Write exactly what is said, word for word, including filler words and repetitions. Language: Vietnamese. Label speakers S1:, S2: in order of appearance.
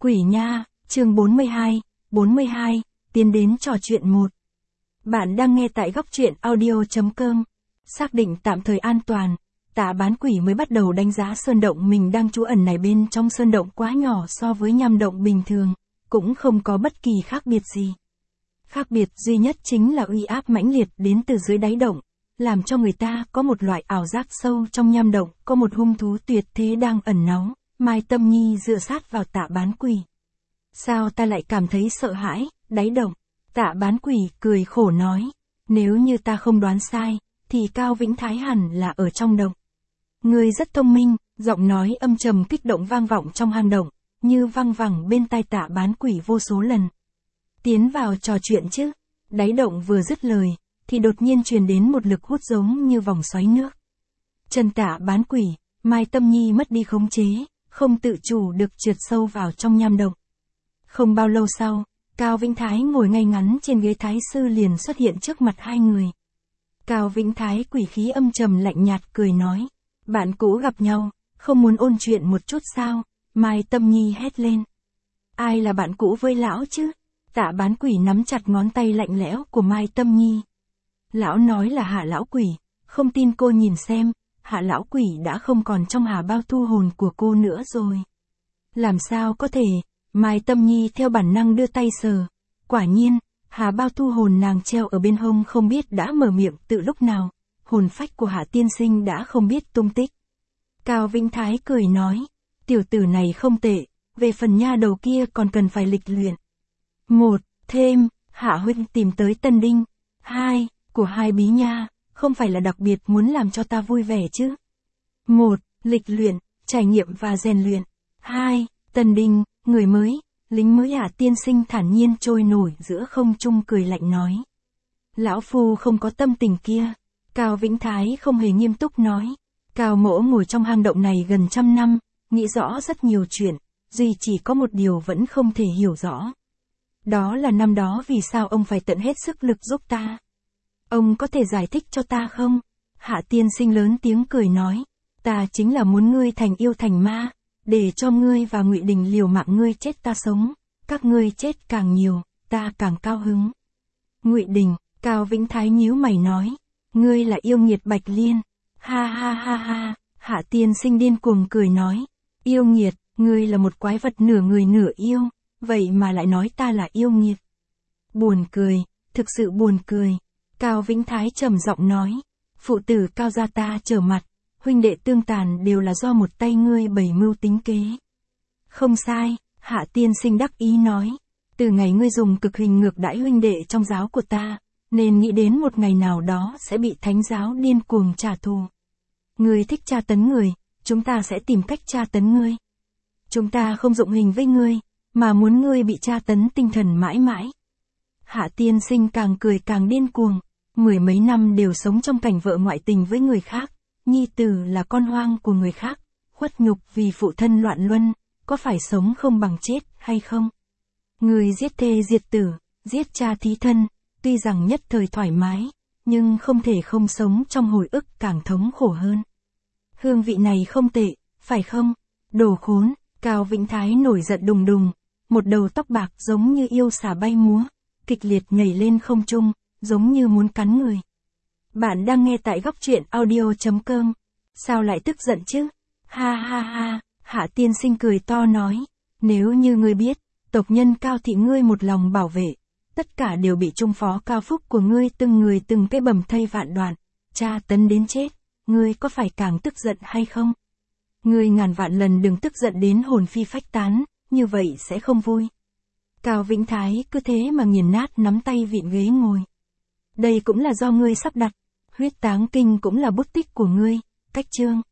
S1: Quỷ nha, chương bốn mươi hai, bốn mươi hai, tiến đến trò chuyện một. Bạn đang nghe tại góc truyện audio chấm com. Xác định tạm thời an toàn, Tạ Bán Quỷ mới bắt đầu đánh giá sơn động mình đang trú ẩn này bên trong sơn động quá nhỏ so với nham động bình thường, cũng không có bất kỳ khác biệt gì. Khác biệt duy nhất chính là uy áp mãnh liệt đến từ dưới đáy động, làm cho người ta có một loại ảo giác sâu trong nham động, có một hung thú tuyệt thế đang ẩn náu. Mai Tâm Nhi dựa sát vào Tạ Bán Quỷ. Sao ta lại cảm thấy sợ hãi, đáy động? Tạ Bán Quỷ cười khổ nói, nếu như ta không đoán sai, thì Cao Vĩnh Thái hẳn là ở trong động. Ngươi rất thông minh, giọng nói âm trầm kích động vang vọng trong hang động, như văng vẳng bên tai Tạ Bán Quỷ vô số lần. Tiến vào trò chuyện chứ, đáy động vừa dứt lời, thì đột nhiên truyền đến một lực hút giống như vòng xoáy nước. Chân Tạ Bán Quỷ, Mai Tâm Nhi mất đi khống chế, không tự chủ được trượt sâu vào trong nham động. Không bao lâu sau, Cao Vĩnh Thái ngồi ngay ngắn trên ghế thái sư liền xuất hiện trước mặt hai người. Cao Vĩnh Thái quỷ khí âm trầm lạnh nhạt cười nói, bạn cũ gặp nhau, không muốn ôn chuyện một chút sao? Mai Tâm Nhi hét lên. Ai là bạn cũ với lão chứ? Tạ Bán Quỷ nắm chặt ngón tay lạnh lẽo của Mai Tâm Nhi. Lão nói là Hạ lão quỷ, không tin cô nhìn xem, Hạ lão quỷ đã không còn trong hà bao thu hồn của cô nữa rồi. Làm sao có thể? Mai Tâm Nhi theo bản năng đưa tay sờ. Quả nhiên, hà bao thu hồn nàng treo ở bên hông không biết đã mở miệng từ lúc nào, hồn phách của Hạ tiên sinh đã không biết tung tích. Cao Vĩnh Thái cười nói, tiểu tử này không tệ, về phần nha đầu kia còn cần phải lịch luyện. Một, thêm, Hạ huynh tìm tới Tân Đinh. Hai, của hai bí nha, không phải là đặc biệt muốn làm cho ta vui vẻ chứ. Một, lịch luyện, trải nghiệm và rèn luyện. Hai, Tân Đinh, người mới, lính mới. Hạ tiên sinh thản nhiên trôi nổi giữa không trung cười lạnh nói. Lão phu không có tâm tình kia. Cao Vĩnh Thái không hề nghiêm túc nói. Cao mỗ ngồi trong hang động này gần trăm năm, nghĩ rõ rất nhiều chuyện, duy chỉ có một điều vẫn không thể hiểu rõ. Đó là năm đó vì sao ông phải tận hết sức lực giúp ta. Ông có thể giải thích cho ta không? Hạ tiên sinh lớn tiếng cười nói, ta chính là muốn ngươi thành yêu thành ma, để cho ngươi và Ngụy Đình liều mạng, ngươi chết ta sống, các ngươi chết càng nhiều, ta càng cao hứng. Ngụy Đình, Cao Vĩnh Thái nhíu mày nói, ngươi là yêu nghiệt Bạch Liên. Ha ha ha ha, Hạ tiên sinh điên cuồng cười nói, yêu nghiệt, ngươi là một quái vật nửa người nửa yêu, vậy mà lại nói ta là yêu nghiệt. Buồn cười, thực sự buồn cười. Cao Vĩnh Thái trầm giọng nói, phụ tử Cao gia ta trở mặt, huynh đệ tương tàn đều là do một tay ngươi bày mưu tính kế. Không sai, Hạ tiên sinh đắc ý nói, từ ngày ngươi dùng cực hình ngược đãi huynh đệ trong giáo của ta, nên nghĩ đến một ngày nào đó sẽ bị thánh giáo điên cuồng trả thù. Ngươi thích tra tấn người, chúng ta sẽ tìm cách tra tấn ngươi. Chúng ta không dụng hình với ngươi, mà muốn ngươi bị tra tấn tinh thần mãi mãi. Hạ tiên sinh càng cười càng điên cuồng. Mười mấy năm đều sống trong cảnh vợ ngoại tình với người khác, nhi tử là con hoang của người khác, khuất nhục vì phụ thân loạn luân, có phải sống không bằng chết hay không? Người giết thê diệt tử, giết cha thí thân, tuy rằng nhất thời thoải mái, nhưng không thể không sống trong hồi ức càng thống khổ hơn. Hương vị này không tệ, phải không? Đồ khốn, Cao Vĩnh Thái nổi giận đùng đùng, một đầu tóc bạc giống như yêu xà bay múa, kịch liệt nhảy lên không trung, giống như muốn cắn người. Bạn đang nghe tại góc truyện audio chấm com. Sao lại tức giận chứ? Ha ha ha, Hạ tiên sinh cười to nói, nếu như ngươi biết, tộc nhân Cao thị ngươi một lòng bảo vệ, tất cả đều bị trung phó Cao Phúc của ngươi từng người từng cái bầm thây vạn đoạn, tra tấn đến chết, ngươi có phải càng tức giận hay không? Ngươi ngàn vạn lần đừng tức giận đến hồn phi phách tán, như vậy sẽ không vui. Cao Vĩnh Thái cứ thế mà nghiền nát nắm tay vịn ghế ngồi. Đây cũng là do ngươi sắp đặt, huyết táng kinh cũng là bút tích của ngươi, cách chương.